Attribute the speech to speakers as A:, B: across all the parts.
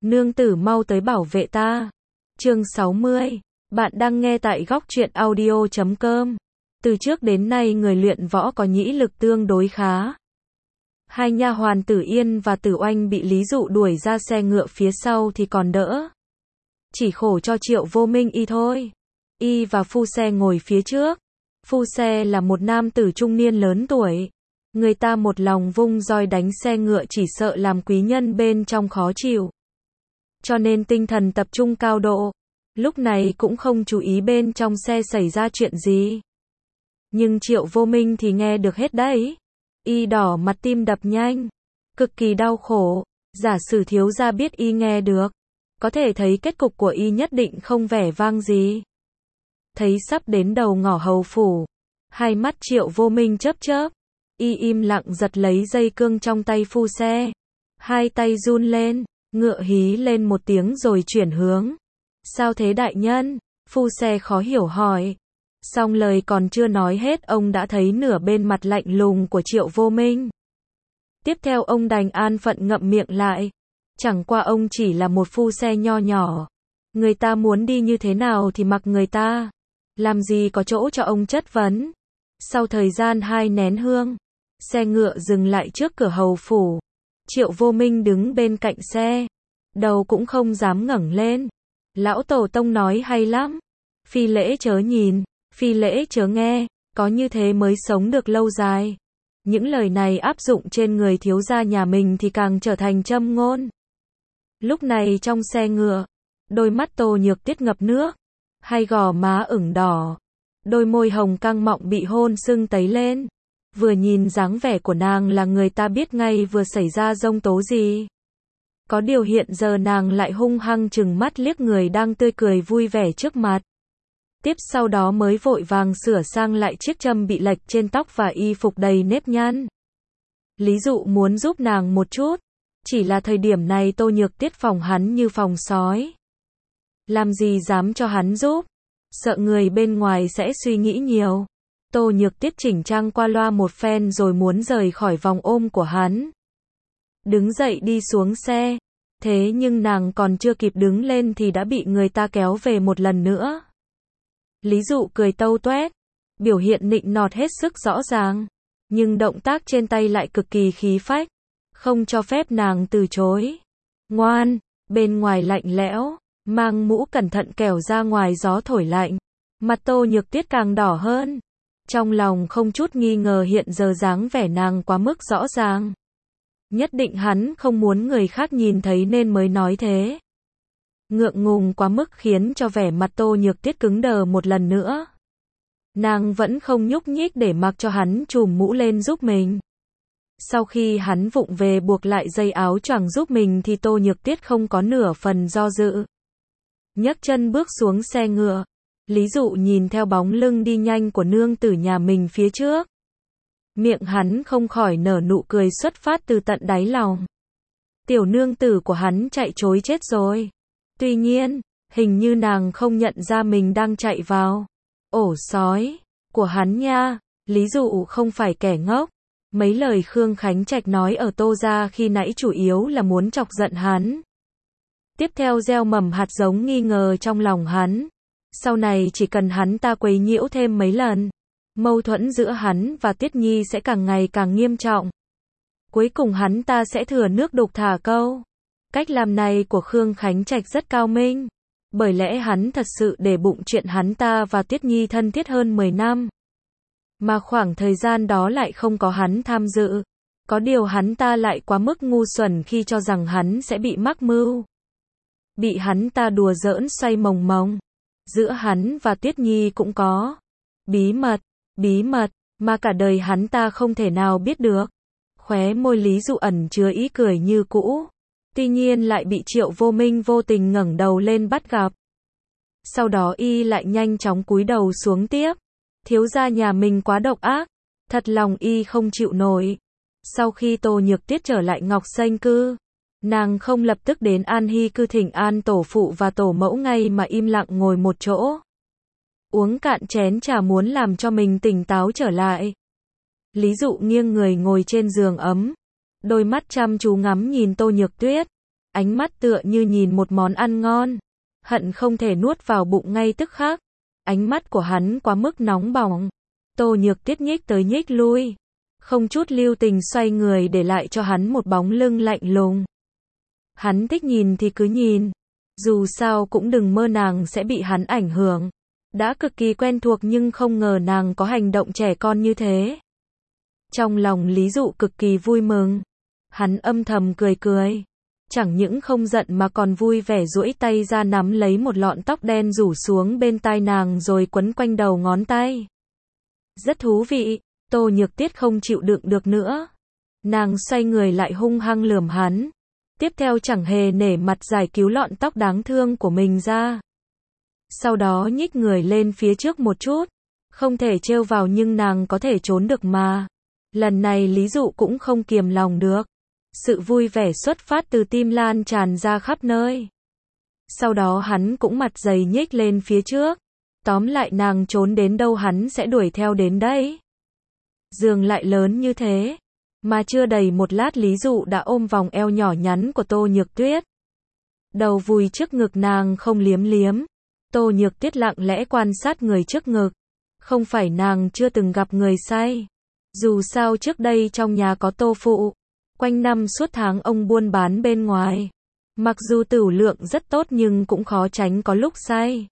A: Nương tử mau tới bảo vệ ta. Chương 60. Bạn đang nghe tại góc truyện audio.com. Từ trước đến nay người luyện võ có nhĩ lực tương đối khá. Hai nha hoàn Tử Yên và Tử Oanh bị Lý Dụ đuổi ra xe ngựa phía sau thì còn đỡ. Chỉ khổ cho Triệu Vô Minh y thôi. Y và phu xe ngồi phía trước. Phu xe là một nam tử trung niên lớn tuổi. Người ta một lòng vung roi đánh xe ngựa chỉ sợ làm quý nhân bên trong khó chịu. Cho nên tinh thần tập trung cao độ. Lúc này cũng không chú ý bên trong xe xảy ra chuyện gì. Nhưng Triệu Vô Minh thì nghe được hết đấy. Y đỏ mặt tim đập nhanh. Cực kỳ đau khổ. Giả sử thiếu gia biết y nghe được. Có thể thấy kết cục của y nhất định không vẻ vang gì. Thấy sắp đến đầu ngõ hầu phủ. Hai mắt Triệu Vô Minh chớp chớp. Y im lặng giật lấy dây cương trong tay phu xe. Hai tay run lên. Ngựa hí lên một tiếng rồi chuyển hướng. Sao thế đại nhân? Phu xe khó hiểu hỏi. Xong lời còn chưa nói hết ông đã thấy nửa bên mặt lạnh lùng của Triệu Vô Minh. Tiếp theo ông đành an phận ngậm miệng lại. Chẳng qua ông chỉ là một phu xe nho nhỏ. Người ta muốn đi như thế nào thì mặc người ta. Làm gì có chỗ cho ông chất vấn. Sau thời gian 2 nén hương, xe ngựa dừng lại trước cửa hầu phủ. Triệu Vô Minh đứng bên cạnh xe. Đầu cũng không dám ngẩng lên. Lão Tổ Tông nói hay lắm. Phi lễ chớ nhìn, phi lễ chớ nghe, có như thế mới sống được lâu dài. Những lời này áp dụng trên người thiếu gia nhà mình thì càng trở thành châm ngôn. Lúc này trong xe ngựa, đôi mắt Tô Nhược Tiết ngập nước, hai gò má ửng đỏ, đôi môi hồng căng mọng bị hôn sưng tấy lên. Vừa nhìn dáng vẻ của nàng là người ta biết ngay vừa xảy ra giông tố gì. Có điều hiện giờ nàng lại hung hăng trừng mắt liếc người đang tươi cười vui vẻ trước mặt. Tiếp sau đó mới vội vàng sửa sang lại chiếc châm bị lệch trên tóc và y phục đầy nếp nhăn. Lý Dụ muốn giúp nàng một chút. Chỉ là thời điểm này Tô Nhược Tiết phòng hắn như phòng sói. Làm gì dám cho hắn giúp. Sợ người bên ngoài sẽ suy nghĩ nhiều. Tô Nhược Tiết chỉnh trang qua loa một phen rồi muốn rời khỏi vòng ôm của hắn. Đứng dậy đi xuống xe. Thế nhưng nàng còn chưa kịp đứng lên thì đã bị người ta kéo về một lần nữa. Lý Dụ cười tâu tuét. Biểu hiện nịnh nọt hết sức rõ ràng. Nhưng động tác trên tay lại cực kỳ khí phách. Không cho phép nàng từ chối. Ngoan, bên ngoài lạnh lẽo. Mang mũ cẩn thận kẻo ra ngoài gió thổi lạnh. Mặt Tô Nhược Tiết càng đỏ hơn. Trong lòng không chút nghi ngờ hiện giờ dáng vẻ nàng quá mức rõ ràng. Nhất định hắn không muốn người khác nhìn thấy nên mới nói thế. Ngượng ngùng quá mức khiến cho vẻ mặt Tô Nhược Tiết cứng đờ một lần nữa. Nàng vẫn không nhúc nhích để mặc cho hắn trùm mũ lên giúp mình. Sau khi hắn vụng về buộc lại dây áo choàng giúp mình thì Tô Nhược Tiết không có nửa phần do dự. Nhấc chân bước xuống xe ngựa. Lý Dụ nhìn theo bóng lưng đi nhanh của nương tử nhà mình phía trước. Miệng hắn không khỏi nở nụ cười xuất phát từ tận đáy lòng. Tiểu nương tử của hắn chạy trối chết rồi. Tuy nhiên, hình như nàng không nhận ra mình đang chạy vào ổ sói của hắn nha. Lý Dụ không phải kẻ ngốc. Mấy lời Khương Khánh Trạch nói ở Tô gia khi nãy chủ yếu là muốn chọc giận hắn. Tiếp theo gieo mầm hạt giống nghi ngờ trong lòng hắn. Sau này chỉ cần hắn ta quấy nhiễu thêm mấy lần, mâu thuẫn giữa hắn và Tiết Nhi sẽ càng ngày càng nghiêm trọng. Cuối cùng hắn ta sẽ thừa nước đục thả câu. Cách làm này của Khương Khánh Trạch rất cao minh. Bởi lẽ hắn thật sự để bụng chuyện hắn ta và Tiết Nhi thân thiết hơn 10 năm. Mà khoảng thời gian đó lại không có hắn tham dự. Có điều hắn ta lại quá mức ngu xuẩn khi cho rằng hắn sẽ bị mắc mưu. Bị hắn ta đùa giỡn xoay mồng mồng. Giữa hắn và Tiết Nhi cũng có bí mật, mà cả đời hắn ta không thể nào biết được. Khóe môi Lý Dụ ẩn chứa ý cười như cũ. Tuy nhiên lại bị Triệu Vô Minh vô tình ngẩng đầu lên bắt gặp. Sau đó y lại nhanh chóng cúi đầu xuống tiếp. Thiếu gia nhà mình quá độc ác. Thật lòng y không chịu nổi. Sau khi Tô Nhược Tiết trở lại Ngọc Xanh Cư, nàng không lập tức đến An Hy Cư thỉnh an tổ phụ và tổ mẫu ngay mà im lặng ngồi một chỗ. Uống cạn chén trà muốn làm cho mình tỉnh táo trở lại. Lý Dụ nghiêng người ngồi trên giường ấm. Đôi mắt chăm chú ngắm nhìn Tô Nhược Tuyết. ánh mắt tựa như nhìn một món ăn ngon, hận không thể nuốt vào bụng ngay tức khắc. Ánh mắt của hắn quá mức nóng bỏng. Tô Nhược Tuyết nhích tới nhích lui, không chút lưu tình xoay người để lại cho hắn một bóng lưng lạnh lùng. Hắn thích nhìn thì cứ nhìn, dù sao cũng đừng mơ nàng sẽ bị hắn ảnh hưởng. Đã cực kỳ quen thuộc nhưng không ngờ nàng có hành động trẻ con như thế. Trong lòng Lý Dụ cực kỳ vui mừng. Hắn âm thầm cười cười. Chẳng những không giận mà còn vui vẻ duỗi tay ra nắm lấy một lọn tóc đen rủ xuống bên tai nàng rồi quấn quanh đầu ngón tay. Rất thú vị, Tô Nhược Tuyết không chịu đựng được nữa. Nàng xoay người lại hung hăng lườm hắn. Tiếp theo chẳng hề nể mặt giải cứu lọn tóc đáng thương của mình ra. Sau đó nhích người lên phía trước một chút. Không thể trêu vào nhưng nàng có thể trốn được mà. Lần này Lý Dụ cũng không kiềm lòng được. Sự vui vẻ xuất phát từ tim lan tràn ra khắp nơi. Sau đó hắn cũng mặt dày nhích lên phía trước. Tóm lại nàng trốn đến đâu hắn sẽ đuổi theo đến đấy. Giường lại lớn như thế. Mà chưa đầy một lát Lý Dụ đã ôm vòng eo nhỏ nhắn của Tô Nhược Tuyết. Đầu vùi trước ngực nàng không liếm liếm. Tô Nhược Tuyết lặng lẽ quan sát người trước ngực. Không phải nàng chưa từng gặp người say. Dù sao trước đây trong nhà có Tô phụ. Quanh năm suốt tháng ông buôn bán bên ngoài. Mặc dù tửu lượng rất tốt nhưng cũng khó tránh có lúc say.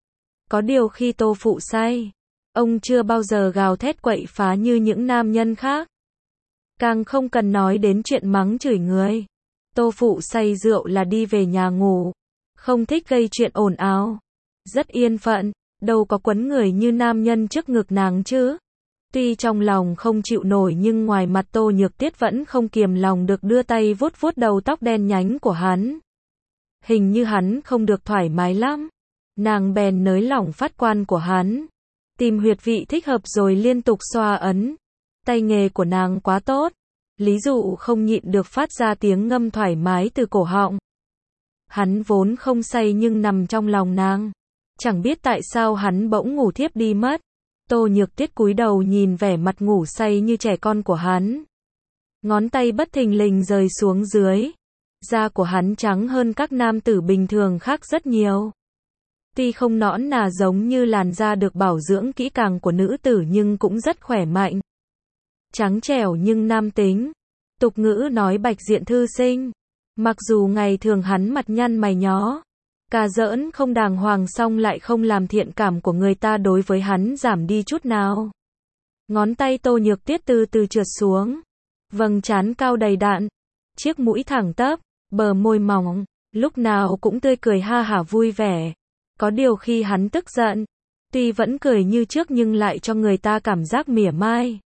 A: Có điều khi Tô phụ say, ông chưa bao giờ gào thét quậy phá như những nam nhân khác. Càng không cần nói đến chuyện mắng chửi người. Tô phụ say rượu là đi về nhà ngủ. Không thích gây chuyện ồn ào. Rất yên phận, đâu có quấn người như nam nhân trước ngực nàng chứ. Tuy trong lòng không chịu nổi nhưng ngoài mặt Tô Nhược Tuyết vẫn không kiềm lòng được đưa tay vuốt vuốt đầu tóc đen nhánh của hắn. Hình như hắn không được thoải mái lắm. Nàng bèn nới lỏng phát quan của hắn. Tìm huyệt vị thích hợp rồi liên tục xoa ấn. Tay nghề của nàng quá tốt. Lý Dụ không nhịn được phát ra tiếng ngâm thoải mái từ cổ họng. Hắn vốn không say nhưng nằm trong lòng nàng. Chẳng biết tại sao hắn bỗng ngủ thiếp đi mất. Tô Nhược Tuyết cúi đầu nhìn vẻ mặt ngủ say như trẻ con của hắn. Ngón tay bất thình lình rời xuống dưới. Da của hắn trắng hơn các nam tử bình thường khác rất nhiều. Tuy không nõn nà giống như làn da được bảo dưỡng kỹ càng của nữ tử nhưng cũng rất khỏe mạnh. Trắng trẻo nhưng nam tính. Tục ngữ nói bạch diện thư sinh. Mặc dù ngày thường hắn mặt nhăn mày nhó, cà giỡn không đàng hoàng song lại không làm thiện cảm của người ta đối với hắn giảm đi chút nào. Ngón tay Tô Nhược Tuyết từ từ trượt xuống. Vầng trán cao đầy đặn. Chiếc mũi thẳng tắp, bờ môi mỏng, lúc nào cũng tươi cười ha hả vui vẻ. Có điều khi hắn tức giận, tuy vẫn cười như trước nhưng lại cho người ta cảm giác mỉa mai.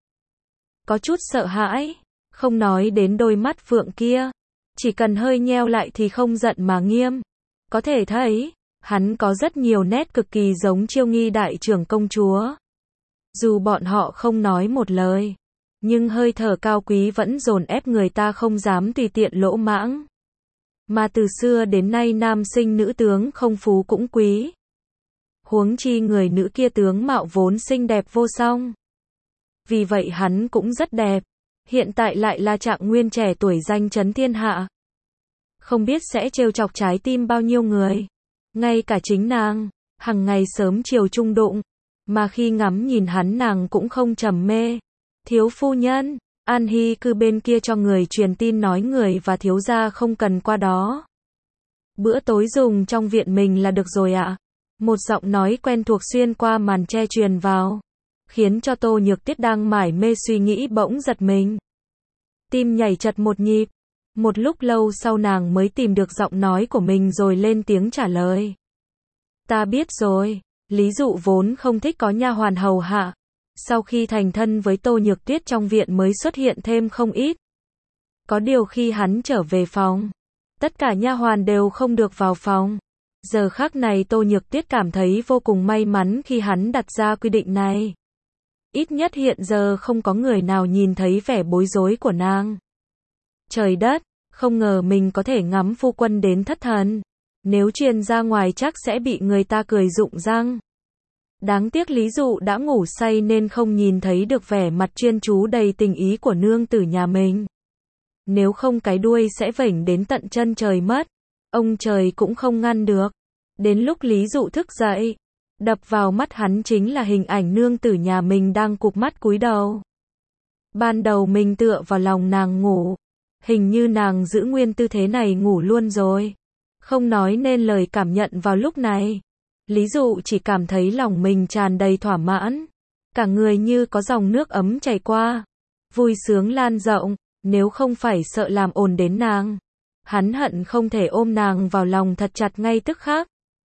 A: Có chút sợ hãi, không nói đến đôi mắt phượng kia. Chỉ cần hơi nheo lại thì không giận mà nghiêm. Có thể thấy, hắn có rất nhiều nét cực kỳ giống Chiêu Nghi đại trưởng công chúa. Dù bọn họ không nói một lời, nhưng hơi thở cao quý vẫn dồn ép người ta không dám tùy tiện lỗ mãng. Mà từ xưa đến nay nam sinh nữ tướng không phú cũng quý. Huống chi người nữ kia tướng mạo vốn xinh đẹp vô song. Vì vậy hắn cũng rất đẹp. Hiện tại lại là Trạng Nguyên trẻ tuổi danh chấn thiên hạ. Không biết sẽ trêu chọc trái tim bao nhiêu người. Ngay cả chính nàng, hằng ngày sớm chiều chung đụng. Mà khi ngắm nhìn hắn nàng cũng không trầm mê. Thiếu phu nhân, An Hy cư bên kia cho người truyền tin nói người và thiếu gia không cần qua đó. Bữa tối dùng trong viện mình là được rồi ạ. Một giọng nói quen thuộc xuyên qua màn che truyền vào. Khiến cho Tô Nhược Tuyết đang mải mê suy nghĩ bỗng giật mình. Tim nhảy chật một nhịp. Một lúc lâu sau nàng mới tìm được giọng nói của mình rồi lên tiếng trả lời. Ta biết rồi. Lý Dụ vốn không thích có nha hoàn hầu hạ. Sau khi thành thân với Tô Nhược Tuyết trong viện mới xuất hiện thêm không ít. Có điều khi hắn trở về phòng, tất cả nha hoàn đều không được vào phòng. Giờ khắc này Tô Nhược Tuyết cảm thấy vô cùng may mắn khi hắn đặt ra quy định này. Ít nhất hiện giờ không có người nào nhìn thấy vẻ bối rối của nàng. Trời đất, không ngờ mình có thể ngắm phu quân đến thất thần. Nếu truyền ra ngoài chắc sẽ bị người ta cười rụng răng. Đáng tiếc Lý Dụ đã ngủ say nên không nhìn thấy được vẻ mặt chuyên chú đầy tình ý của nương tử nhà mình. nếu không cái đuôi sẽ vểnh đến tận chân trời mất. Ông trời cũng không ngăn được. Đến lúc Lý Dụ thức dậy, đập vào mắt hắn chính là hình ảnh nương tử nhà mình đang cụp mắt cúi đầu. Ban đầu mình tựa vào lòng nàng ngủ, hình như nàng giữ nguyên tư thế này ngủ luôn rồi. Không nói nên lời cảm nhận vào lúc này. Lý Dụ chỉ cảm thấy lòng mình tràn đầy thỏa mãn. Cả người như có dòng nước ấm chảy qua. Vui sướng lan rộng, nếu không phải sợ làm ồn đến nàng. Hắn hận không thể ôm nàng vào lòng thật chặt ngay tức khắc.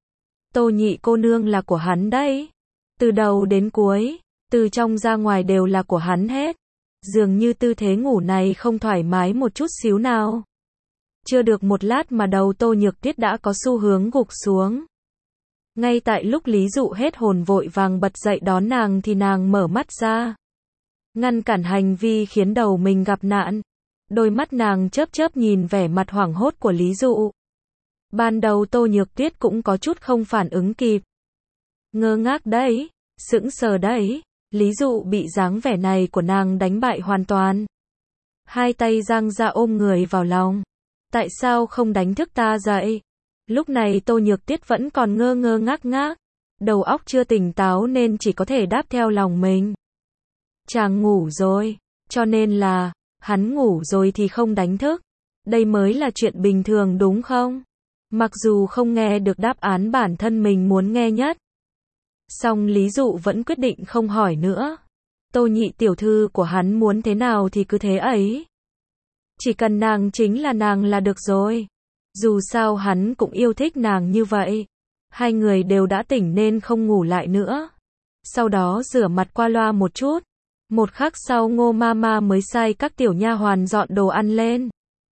A: Tô Nhị cô nương là của hắn đấy. Từ đầu đến cuối, từ trong ra ngoài đều là của hắn hết. Dường như tư thế ngủ này không thoải mái một chút xíu nào. Chưa được một lát mà đầu Tô Nhược Tuyết đã có xu hướng gục xuống. Ngay tại lúc Lý Dụ hết hồn vội vàng bật dậy đón nàng thì nàng mở mắt ra. Ngăn cản hành vi khiến đầu mình gặp nạn. Đôi mắt nàng chớp chớp nhìn vẻ mặt hoảng hốt của Lý Dụ. Ban đầu Tô Nhược Tuyết cũng có chút không phản ứng kịp. Ngơ ngác đấy, sững sờ đấy, Lý Dụ bị dáng vẻ này của nàng đánh bại hoàn toàn. Hai tay giang ra ôm người vào lòng. Tại sao không đánh thức ta dậy? Lúc này Tô Nhược Tuyết vẫn còn ngơ ngơ ngác ngác. Đầu óc chưa tỉnh táo nên chỉ có thể đáp theo lòng mình. Chàng ngủ rồi, cho nên là, hắn ngủ rồi thì không đánh thức. Đây mới là chuyện bình thường đúng không? Mặc dù không nghe được đáp án bản thân mình muốn nghe nhất. Song Lý Dụ vẫn quyết định không hỏi nữa. Tô Nhị tiểu thư của hắn muốn thế nào thì cứ thế ấy. Chỉ cần nàng chính là nàng là được rồi. Dù sao hắn cũng yêu thích nàng như vậy. Hai người đều đã tỉnh nên không ngủ lại nữa. Sau đó rửa mặt qua loa một chút. Một khắc sau Ngô Mama mới sai các tiểu nha hoàn dọn đồ ăn lên.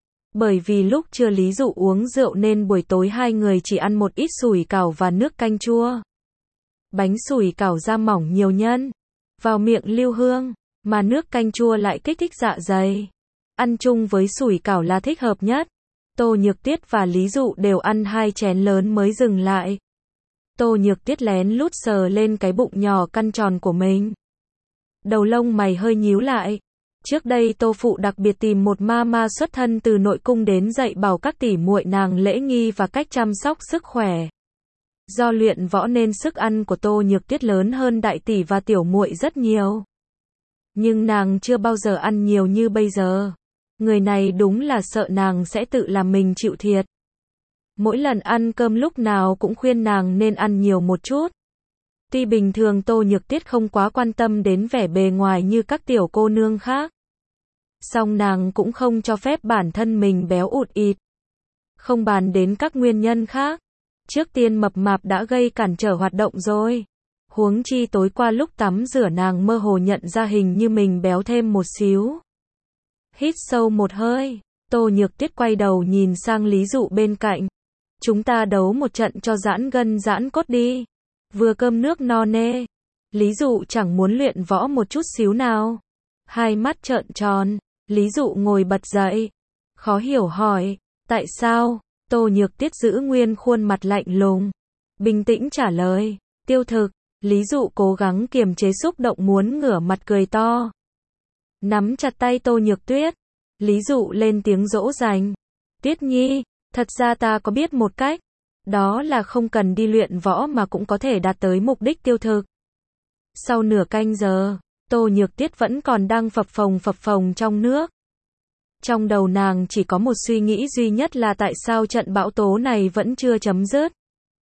A: Bởi vì lúc trưa Lý Dụ uống rượu nên buổi tối hai người chỉ ăn một ít sủi cảo và nước canh chua. Bánh sủi cảo da mỏng nhiều nhân, vào miệng lưu hương, mà nước canh chua lại kích thích dạ dày. Ăn chung với sủi cảo là thích hợp nhất. Tô Nhược Tuyết và Lý Dụ đều ăn 2 chén lớn mới dừng lại. Tô Nhược Tuyết lén lút sờ lên cái bụng nhỏ căn tròn của mình. Đầu lông mày hơi nhíu lại. Trước đây Tô Phụ đặc biệt tìm một mama xuất thân từ nội cung đến dạy bảo các tỷ muội nàng lễ nghi và cách chăm sóc sức khỏe. Do luyện võ nên sức ăn của Tô Nhược Tuyết lớn hơn đại tỷ và tiểu muội rất nhiều. Nhưng nàng chưa bao giờ ăn nhiều như bây giờ. Người này đúng là sợ nàng sẽ tự làm mình chịu thiệt. Mỗi lần ăn cơm lúc nào cũng khuyên nàng nên ăn nhiều một chút. Tuy bình thường Tô Nhược Tuyết không quá quan tâm đến vẻ bề ngoài như các tiểu cô nương khác. Song nàng cũng không cho phép bản thân mình béo ụt ịt. Không bàn đến các nguyên nhân khác. Trước tiên mập mạp đã gây cản trở hoạt động rồi. Huống chi tối qua lúc tắm rửa nàng mơ hồ nhận ra hình như mình béo thêm một xíu. Hít sâu một hơi, Tô Nhược Tuyết quay đầu nhìn sang Lý Dụ bên cạnh. Chúng ta đấu một trận cho giãn gân giãn cốt đi. Vừa cơm nước no nê. Lý Dụ chẳng muốn luyện võ một chút xíu nào. Hai mắt trợn tròn, Lý Dụ ngồi bật dậy. Khó hiểu hỏi, tại sao? Tô Nhược Tuyết giữ nguyên khuôn mặt lạnh lùng. Bình tĩnh trả lời, tiêu thực. Lý Dụ cố gắng kiềm chế xúc động muốn ngửa mặt cười to. Nắm chặt tay Tô Nhược Tuyết. Lý Dụ lên tiếng dỗ dành. Tuyết Nhi, thật ra ta có biết một cách. Đó là không cần đi luyện võ mà cũng có thể đạt tới mục đích tiêu thực. Sau nửa canh giờ, Tô Nhược Tuyết vẫn còn đang phập phồng trong nước. Trong đầu nàng chỉ có một suy nghĩ duy nhất là tại sao trận bão tố này vẫn chưa chấm dứt.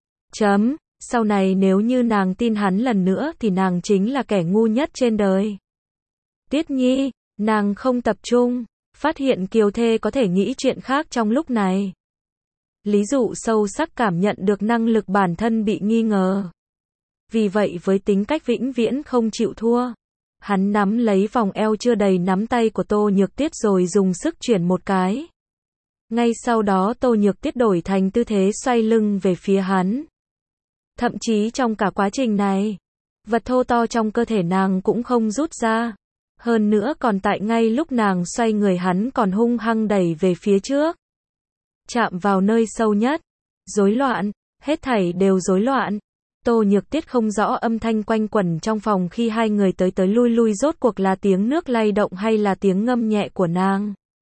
A: Sau này nếu như nàng tin hắn lần nữa thì nàng chính là kẻ ngu nhất trên đời. Tuyết Nhi, nàng không tập trung, phát hiện kiều thê có thể nghĩ chuyện khác trong lúc này. Lý Dụ sâu sắc cảm nhận được năng lực bản thân bị nghi ngờ. Vì vậy với tính cách vĩnh viễn không chịu thua, hắn nắm lấy vòng eo chưa đầy nắm tay của Tô Nhược Tuyết rồi dùng sức chuyển một cái. Ngay sau đó Tô Nhược Tuyết đổi thành tư thế xoay lưng về phía hắn. Thậm chí trong cả quá trình này, vật thô to trong cơ thể nàng cũng không rút ra. Hơn nữa còn tại ngay lúc nàng xoay người hắn còn hung hăng đẩy về phía trước. Chạm vào nơi sâu nhất. Rối loạn, hết thảy đều rối loạn. Tô Nhược Tuyết không rõ âm thanh quanh quẩn trong phòng khi hai người tới lui rốt cuộc là tiếng nước lay động hay là tiếng ngâm nhẹ của nàng.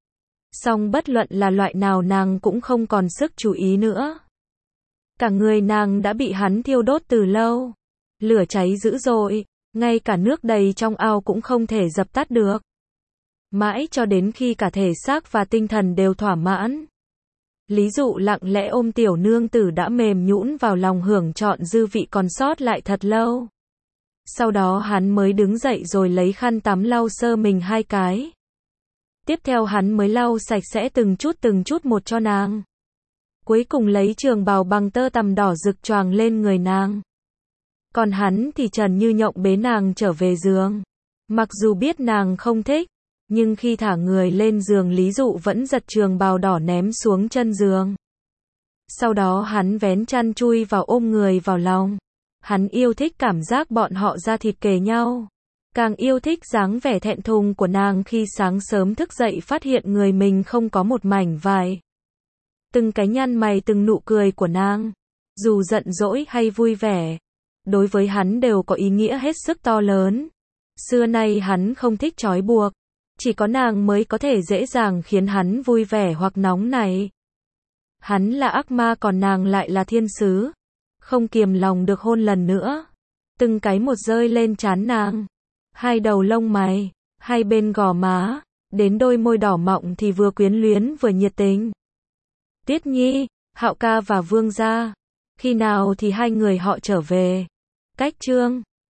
A: Song bất luận là loại nào nàng cũng không còn sức chú ý nữa. Cả người nàng đã bị hắn thiêu đốt từ lâu. Lửa cháy dữ dội, ngay cả nước đầy trong ao cũng không thể dập tắt được. Mãi cho đến khi cả thể xác và tinh thần đều thỏa mãn. Lý Dụ lặng lẽ ôm tiểu nương tử đã mềm nhũn vào lòng hưởng trọn dư vị còn sót lại thật lâu. Sau đó hắn mới đứng dậy rồi lấy khăn tắm lau sơ mình 2 cái. Tiếp theo hắn mới lau sạch sẽ từng chút một cho nàng. Cuối cùng lấy trường bào bằng tơ tằm đỏ rực choàng lên người nàng. Còn hắn thì trần như nhộng bế nàng trở về giường. Mặc dù biết nàng không thích, nhưng khi thả người lên giường Lý Dụ vẫn giật trường bào đỏ ném xuống chân giường. Sau đó hắn vén chăn chui vào ôm người vào lòng. Hắn yêu thích cảm giác bọn họ da thịt kề nhau. Càng yêu thích dáng vẻ thẹn thùng của nàng khi sáng sớm thức dậy phát hiện người mình không có một mảnh vải. Từng cái nhăn mày từng nụ cười của nàng, dù giận dỗi hay vui vẻ, đối với hắn đều có ý nghĩa hết sức to lớn. Xưa nay hắn không thích trói buộc, chỉ có nàng mới có thể dễ dàng khiến hắn vui vẻ hoặc nóng nảy. Hắn là ác ma còn nàng lại là thiên sứ. Không kiềm lòng được hôn lần nữa. Từng cái một rơi lên trán nàng. 2 đầu lông mày, 2 bên gò má, đến đôi môi đỏ mọng thì vừa quyến luyến vừa nhiệt tình. Tiết Nhi, Hạo ca và Vương gia, khi nào thì 2 người họ trở về? Cách chương